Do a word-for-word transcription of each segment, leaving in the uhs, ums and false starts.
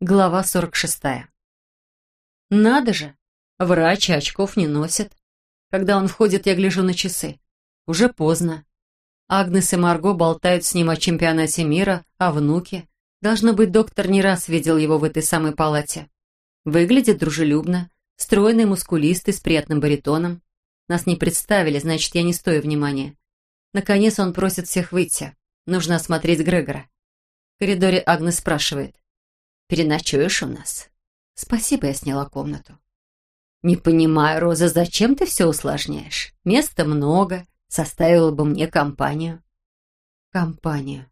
Глава сорок шестая. Надо же! Врач очков не носит. Когда он входит, я гляжу на часы. Уже поздно. Агнес и Марго болтают с ним о чемпионате мира, о внуке. Должно быть, доктор не раз видел его в этой самой палате. Выглядит дружелюбно, стройный, мускулистый, с приятным баритоном. Нас не представили, значит, я не стою внимания. Наконец он просит всех выйти. Нужно осмотреть Грегора. В коридоре Агнес спрашивает. «Переночуешь у нас?» «Спасибо, я сняла комнату». «Не понимаю, Роза, зачем ты все усложняешь? Места много, составила бы мне компанию». «Компанию».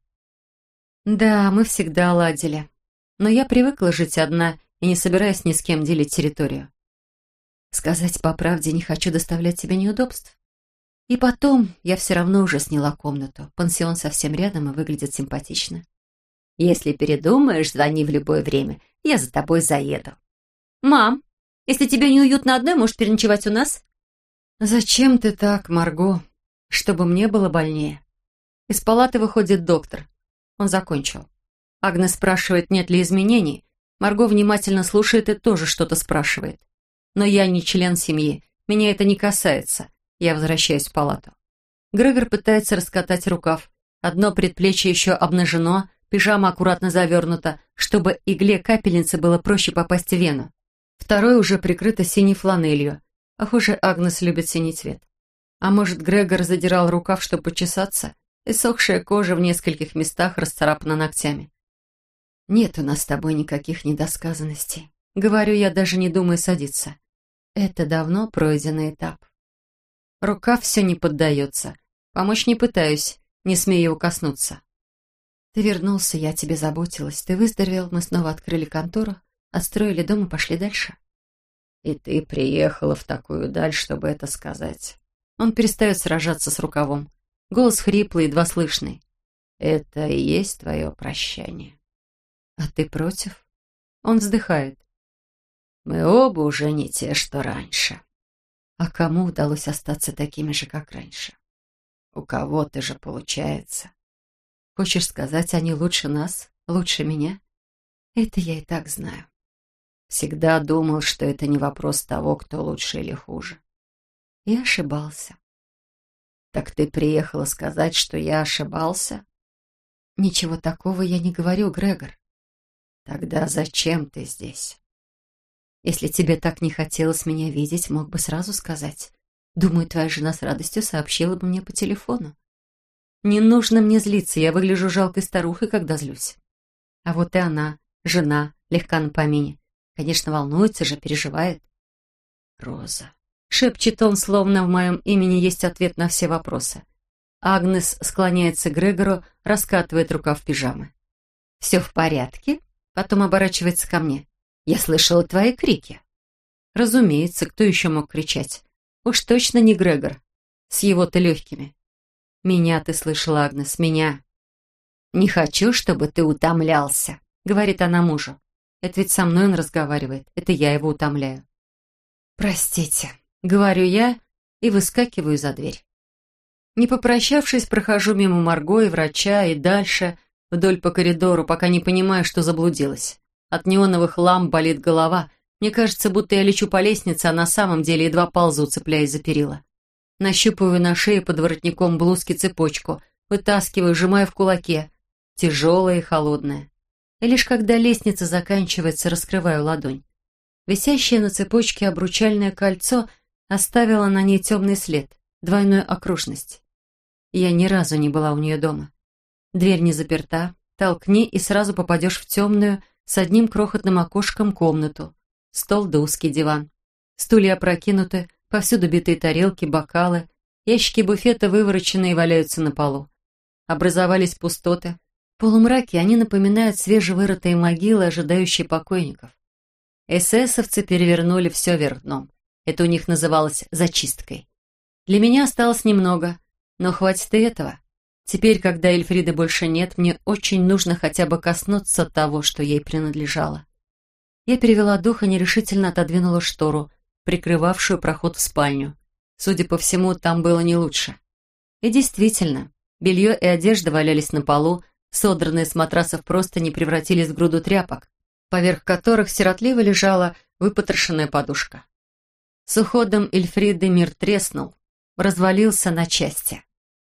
Да, мы всегда ладили. Но я привыкла жить одна и не собираюсь ни с кем делить территорию. Сказать по правде, не хочу доставлять тебе неудобств. И потом, я все равно уже сняла комнату. Пансион совсем рядом и выглядит симпатично. Если передумаешь, звони в любое время. Я за тобой заеду. Мам, если тебе неуютно одной, можешь переночевать у нас? Зачем ты так, Марго? Чтобы мне было больнее. Из палаты выходит доктор. Он закончил. Агнес спрашивает, нет ли изменений. Марго внимательно слушает и тоже что-то спрашивает. Но я не член семьи. Меня это не касается. Я возвращаюсь в палату. Грегор пытается раскатать рукав. Одно предплечье еще обнажено, пижама аккуратно завернута, чтобы игле капельницы было проще попасть в вену. Второе уже прикрыто синей фланелью. Похоже, Агнес любит синий цвет. А может, Грегор задирал рукав, чтобы почесаться? Иссохшая кожа в нескольких местах расцарапана ногтями. «Нет у нас с тобой никаких недосказанностей. Говорю, я даже не думаю садиться. Это давно пройденный этап». Рука все не поддается. Помочь не пытаюсь, не смею его коснуться. «Ты вернулся, я о тебе заботилась. Ты выздоровел, мы снова открыли контору, отстроили дом и пошли дальше». «И ты приехала в такую даль, чтобы это сказать». Он перестает сражаться с рукавом. Голос хриплый, едва слышный. «Это и есть твое прощание». «А ты против?» Он вздыхает. «Мы оба уже не те, что раньше». «А кому удалось остаться такими же, как раньше?» «У кого-то же получается». «Хочешь сказать, они лучше нас, лучше меня?» «Это я и так знаю». «Всегда думал, что это не вопрос того, кто лучше или хуже». «Я ошибался». «Так ты приехала сказать, что я ошибался?» «Ничего такого я не говорю, Грегор». «Тогда зачем ты здесь?» «Если тебе так не хотелось меня видеть, мог бы сразу сказать. Думаю, твоя жена с радостью сообщила бы мне по телефону». «Не нужно мне злиться, я выгляжу жалкой старухой, когда злюсь». А вот и она, жена, легка на помине. Конечно, волнуется же, переживает. «Роза», — шепчет он, словно в моем имени есть ответ на все вопросы. Агнес склоняется к Грегору, раскатывает рукав пижамы. «Все в порядке?» Потом оборачивается ко мне. «Я слышала твои крики». Разумеется, кто еще мог кричать? Уж точно не Грегор. С его-то легкими. «Меня ты слышала, Агнес, меня». «Не хочу, чтобы ты утомлялся», — говорит она мужу. «Это ведь со мной он разговаривает. Это я его утомляю». «Простите», — говорю я и выскакиваю за дверь. Не попрощавшись, прохожу мимо Марго и врача и дальше, вдоль по коридору, пока не понимаю, что заблудилась. От неоновых ламп болит голова. Мне кажется, будто я лечу по лестнице, а на самом деле едва ползу, цепляясь за перила. Нащупываю на шее под воротником блузки цепочку, вытаскиваю, сжимаю в кулаке. Тяжелая и холодная. И лишь когда лестница заканчивается, раскрываю ладонь. Висящее на цепочке обручальное кольцо оставило на ней темный след, двойную окружность. Я ни разу не была у нее дома. Дверь не заперта, толкни и сразу попадешь в темную, с одним крохотным окошком комнату. Стол да узкий диван. Стулья опрокинуты, повсюду битые тарелки, бокалы. Ящики буфета выворочены и валяются на полу. Образовались пустоты. В полумраке они напоминают свежевырытые могилы, ожидающие покойников. Эсэсовцы перевернули все вверх дном. Это у них называлось зачисткой. Для меня осталось немного, но хватит и этого. Теперь, когда Эльфриды больше нет, мне очень нужно хотя бы коснуться того, что ей принадлежало. Я перевела дух и нерешительно отодвинула штору, прикрывавшую проход в спальню. Судя по всему, там было не лучше. И действительно, белье и одежда валялись на полу, содранные с матрасов просто не превратились в груду тряпок. поверх которых сиротливо лежала выпотрошенная подушка. С уходом Эльфриды мир треснул, развалился на части.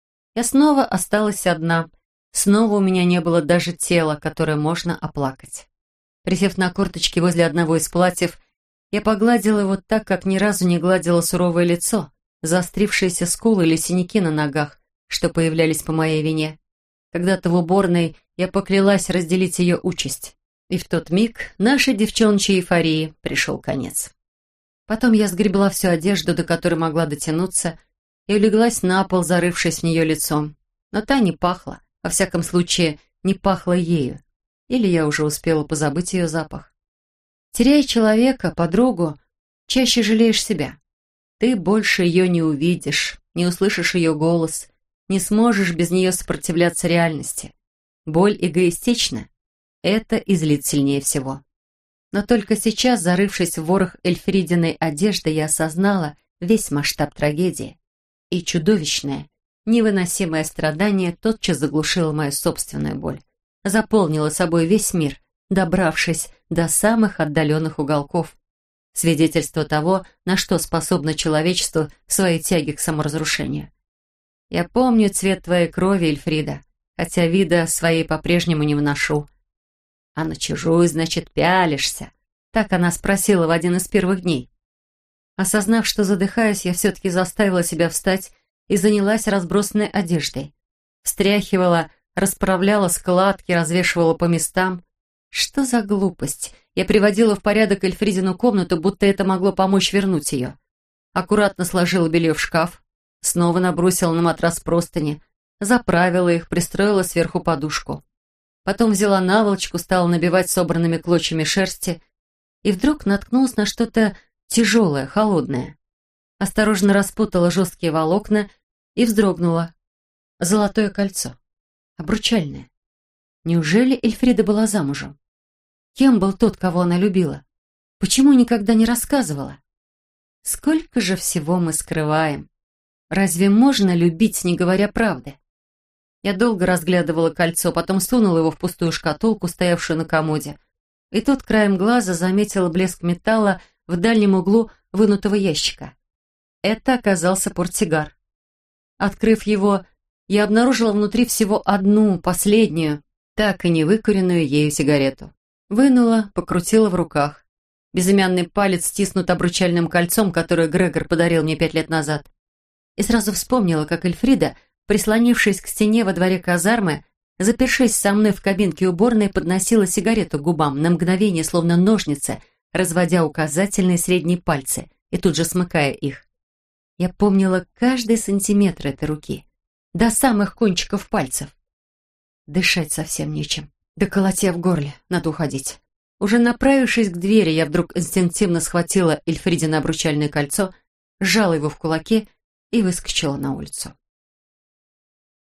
Я снова осталась одна. Снова у меня не было даже тела, которое можно оплакать. Присев на корточки возле одного из платьев, я погладила его так, как ни разу не гладила суровое лицо, заострившиеся скулы или синяки на ногах, что появлялись по моей вине. Когда-то в уборной я поклялась разделить ее участь, и в тот миг нашей девчончьей эйфории пришел конец. Потом я сгребла всю одежду, до которой могла дотянуться, и улеглась на пол, зарывшись в нее лицом. Но та не пахла, во всяком случае, не пахла ею. Или я уже успела позабыть ее запах. Теряя человека, подругу, чаще жалеешь себя. Ты больше ее не увидишь, не услышишь ее голос, не сможешь без нее сопротивляться реальности. Боль эгоистична. Это излит сильнее всего. Но только сейчас, зарывшись в ворох Эльфридиной одежды, я осознала весь масштаб трагедии. И чудовищное, невыносимое страдание тотчас заглушило мою собственную боль. Заполнило собой весь мир, добравшись до самых отдаленных уголков. Свидетельство того, на что способно человечество в своей тяге к саморазрушению. Я помню цвет твоей крови, Эльфрида, хотя вида своей по-прежнему не вношу. А на чужую, значит, пялишься. Так она спросила в один из первых дней. Осознав, что задыхаюсь, я все-таки заставила себя встать и занялась разбросанной одеждой. Встряхивала, расправляла складки, развешивала по местам. Что за глупость? Я приводила в порядок Эльфридину комнату, будто это могло помочь вернуть ее. Аккуратно сложила белье в шкаф, снова набросила на матрас простыни, заправила их, пристроила сверху подушку. Потом взяла наволочку, стала набивать собранными клочьями шерсти и вдруг наткнулась на что-то тяжелое, холодное. Осторожно распутала жесткие волокна и вздрогнула. Золотое кольцо. Обручальное. Неужели Эльфрида была замужем? Кем был тот, кого она любила? Почему никогда не рассказывала? Сколько же всего мы скрываем? Разве можно любить, не говоря правды? Я долго разглядывала кольцо, потом сунула его в пустую шкатулку, стоявшую на комоде. И тут краем глаза заметила блеск металла в дальнем углу вынутого ящика. Это оказался портсигар. Открыв его, я обнаружила внутри всего одну, последнюю, так и не выкуренную ею сигарету. Вынула, покрутила в руках. Безымянный палец стиснут обручальным кольцом, которое Грегор подарил мне пять лет назад. И сразу вспомнила, как Эльфрида, прислонившись к стене во дворе казармы, запершись со мной в кабинке уборной, подносила сигарету к губам, на мгновение, словно ножницы, разводя указательные и средние пальцы и тут же смыкая их. Я помнила каждый сантиметр этой руки, до самых кончиков пальцев. Дышать совсем нечем, да колотя в горле, надо уходить. Уже направившись к двери, я вдруг инстинктивно схватила Эльфридино обручальное кольцо, сжала его в кулаке и выскочила на улицу.